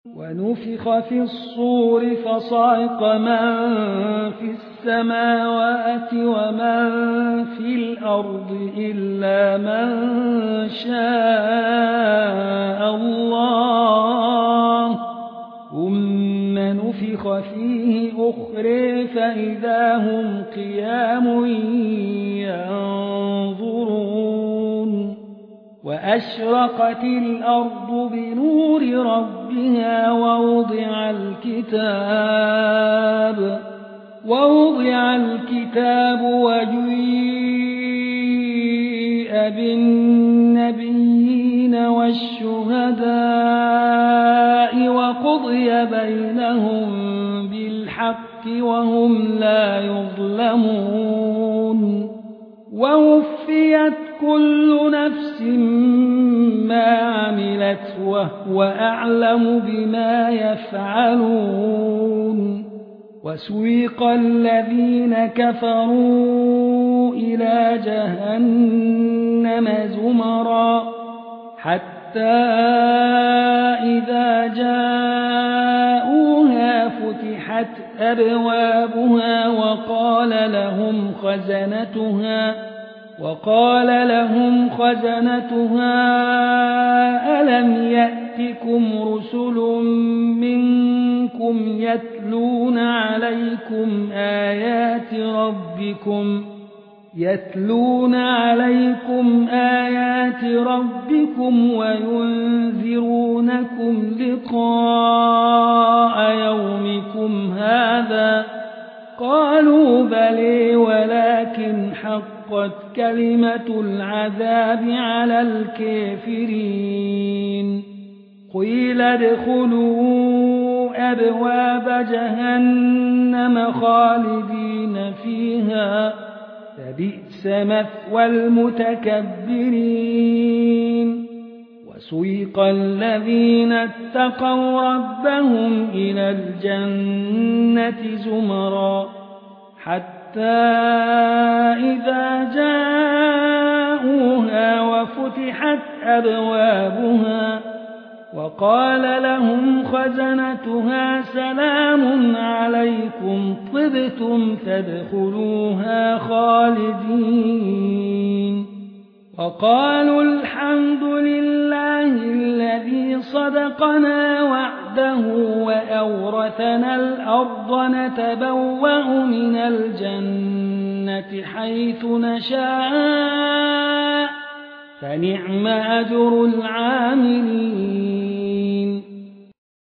ونفخ في الصور فصعق من في السماوات ومن في الأرض إلا من شاء الله ثم نفخ فيه أخرى فإذا هم قيام ينظرون وأشرقت الأرض بنور ربها ووضع الكتاب وجيء بالنبيين والشهداء وقضي بينهم بالحق وهم لا يظلمون ووفيت كل نفس ما عملت وهو أعلم بما يفعلون وسويق الذين كفروا إلى جهنم زمرا حتى إذا جاءوها فتحت أبوابها وقال لهم خزنتها ألم يأتكم رسل منكم يتلون عليكم آيات ربكم وينذرونكم لقاء يومكم هذا قالوا بلى ولكن حقت كلمة العذاب على الكافرين قيل ادخلوا أبواب جهنم خالدين فيها فبئس مثوى المتكبرين وسيق الذين اتقوا ربهم إلى الجنة زمرا حتى إذا جاءوها وفتحت أبوابها وقال لهم خزنتها سلام عليكم طبتم فادخلوها خالدين وقالوا الحمد لله الذي صدقنا وعده وأورثنا الأرض نتبوأ من الجنة حيث نشاء فنعم أجر العاملين